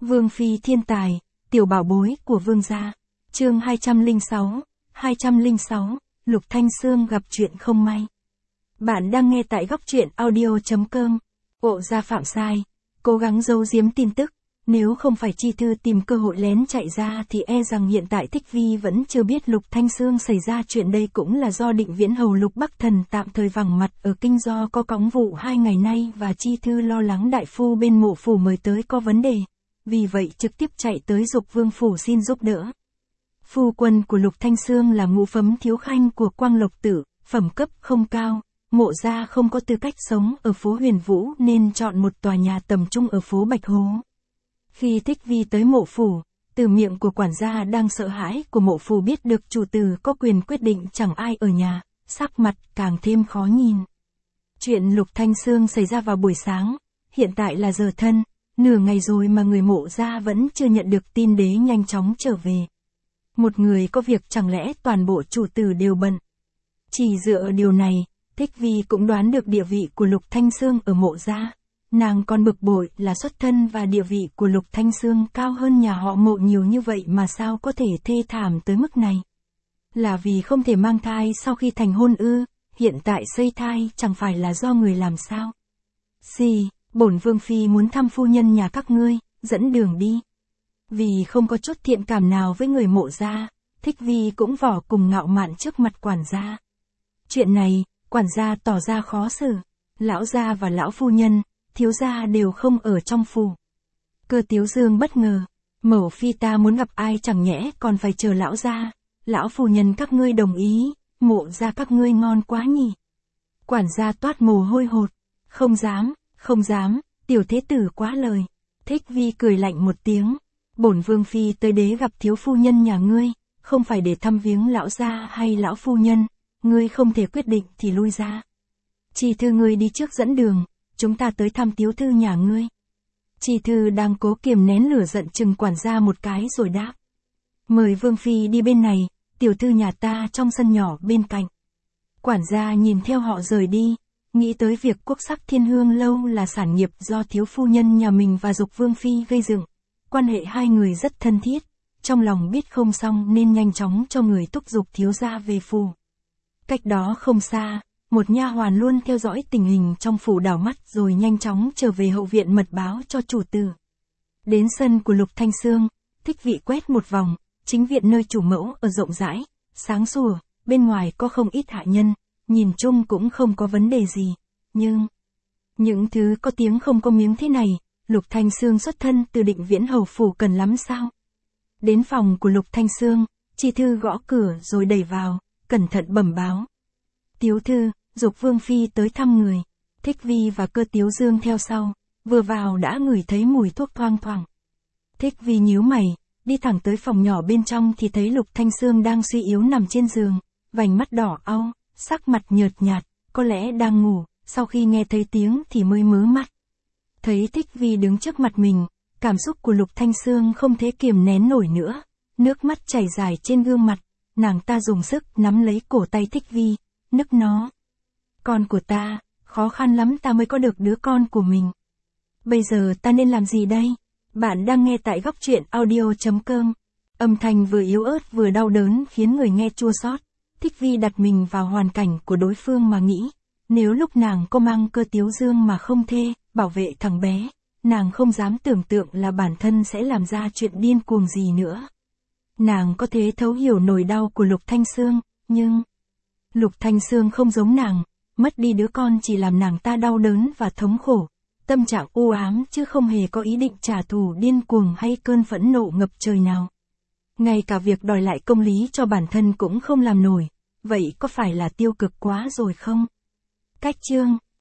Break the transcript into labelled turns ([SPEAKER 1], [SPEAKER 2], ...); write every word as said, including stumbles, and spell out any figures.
[SPEAKER 1] Vương phi thiên tài, tiểu bảo bối của vương gia. Chương hai trăm lẻ sáu, hai trăm lẻ sáu, Lục Thanh Xương gặp chuyện không may. Bạn đang nghe tại góc truyện audio chấm com. Ộ gia phạm sai, cố gắng giấu giếm tin tức, nếu không phải Chi Thư tìm cơ hội lén chạy ra thì e rằng hiện tại Thích Vi vẫn chưa biết Lục Thanh Xương xảy ra chuyện. Đây cũng là do Định Viễn Hầu Lục Bắc Thần tạm thời vắng mặt ở kinh do có cóng vụ hai ngày nay và Chi Thư lo lắng đại phu bên Mộ phủ mời tới có vấn đề, vì vậy trực tiếp chạy tới Dục Vương phủ xin giúp đỡ. Phu quân của Lục Thanh Xương là ngũ phẩm thiếu khanh của Quang Lộc Tử, phẩm cấp không cao. Mộ gia không có tư cách sống ở phố Huyền Vũ nên chọn một tòa nhà tầm trung ở phố Bạch Hố. Khi Thích Vi tới Mộ phủ, từ miệng của quản gia đang sợ hãi của Mộ phủ biết được chủ tử có quyền quyết định chẳng ai ở nhà, sắc mặt càng thêm khó nhìn. Chuyện Lục Thanh Xương xảy ra vào buổi sáng, hiện tại là giờ thân, nửa ngày rồi mà người Mộ gia vẫn chưa nhận được tin đế nhanh chóng trở về. Một người có việc chẳng lẽ toàn bộ chủ tử đều bận. Chỉ dựa điều này, Thích Vi cũng đoán được địa vị của Lục Thanh Xương ở Mộ gia. Nàng còn bực bội là xuất thân và địa vị của Lục Thanh Xương cao hơn nhà họ Mộ nhiều như vậy mà sao có thể thê thảm tới mức này. Là vì không thể mang thai sau khi thành hôn ư, hiện tại xây thai chẳng phải là do người làm sao. Xì, bổn vương phi muốn thăm phu nhân nhà các ngươi, dẫn đường đi. Vì không có chút thiện cảm nào với người Mộ gia, Thích Vi cũng vỏ cùng ngạo mạn trước mặt quản gia. Chuyện này, quản gia tỏ ra khó xử. Lão gia và lão phu nhân, thiếu gia đều không ở trong phủ. Cơ Tiếu Dương bất ngờ, mẫu phi ta muốn gặp ai chẳng nhẽ còn phải chờ lão gia, lão phu nhân các ngươi đồng ý, Mộ gia các ngươi ngon quá nhỉ. Quản gia toát mồ hôi hột, không dám, không dám, tiểu thế tử quá lời. Thích Vi cười lạnh một tiếng, bổn vương phi tới đế gặp thiếu phu nhân nhà ngươi, không phải để thăm viếng lão gia hay lão phu nhân, ngươi không thể quyết định thì lui ra. Chi Thư ngươi đi trước dẫn đường, chúng ta tới thăm tiểu thư nhà ngươi. Chi Thư đang cố kiềm nén lửa giận chừng quản gia một cái rồi đáp. Mời vương phi đi bên này, tiểu thư nhà ta trong sân nhỏ bên cạnh. Quản gia nhìn theo họ rời đi, nghĩ tới việc Quốc Sắc Thiên Hương lâu là sản nghiệp do thiếu phu nhân nhà mình và Dục Vương phi gây dựng. Quan hệ hai người rất thân thiết, trong lòng biết không xong nên nhanh chóng cho người thúc giục thiếu gia về phủ. Cách đó không xa, một nha hoàn luôn theo dõi tình hình trong phủ đảo mắt rồi nhanh chóng trở về hậu viện mật báo cho chủ tử. Đến sân của Lục Thanh Xương, Thích Vi quét một vòng, chính viện nơi chủ mẫu ở rộng rãi, sáng sủa, bên ngoài có không ít hạ nhân, nhìn chung cũng không có vấn đề gì, nhưng những thứ có tiếng không có miếng thế này, Lục Thanh Xương xuất thân từ Định Viễn Hầu phủ cần lắm sao? Đến phòng của Lục Thanh Xương, Chi Thư gõ cửa rồi đẩy vào, cẩn thận bẩm báo. Tiếu thư, Dục Vương phi tới thăm người. Thích Vi và Cơ Tiếu Dương theo sau, vừa vào đã ngửi thấy mùi thuốc thoang thoảng. Thích Vi nhíu mày, đi thẳng tới phòng nhỏ bên trong thì thấy Lục Thanh Xương đang suy yếu nằm trên giường, vành mắt đỏ au, sắc mặt nhợt nhạt, có lẽ đang ngủ, sau khi nghe thấy tiếng thì mới mớ mắt. Thấy Thích Vi đứng trước mặt mình, cảm xúc của Lục Thanh Xương không thể kiềm nén nổi nữa, nước mắt chảy dài trên gương mặt, nàng ta dùng sức nắm lấy cổ tay Thích Vi, nức nó. Con của ta, khó khăn lắm ta mới có được đứa con của mình. Bây giờ ta nên làm gì đây? Bạn đang nghe tại góc truyện audio chấm com. Âm thanh vừa yếu ớt vừa đau đớn khiến người nghe chua xót. Thích Vi đặt mình vào hoàn cảnh của đối phương mà nghĩ, nếu lúc nàng có mang Cơ Tiếu Dương mà không thê, bảo vệ thằng bé, nàng không dám tưởng tượng là bản thân sẽ làm ra chuyện điên cuồng gì nữa. Nàng có thể thấu hiểu nỗi đau của Lục Thanh Xương, nhưng Lục Thanh Xương không giống nàng, mất đi đứa con chỉ làm nàng ta đau đớn và thống khổ, tâm trạng u ám chứ không hề có ý định trả thù điên cuồng hay cơn phẫn nộ ngập trời nào. Ngay cả việc đòi lại công lý cho bản thân cũng không làm nổi, vậy có phải là tiêu cực quá rồi không? Cách chương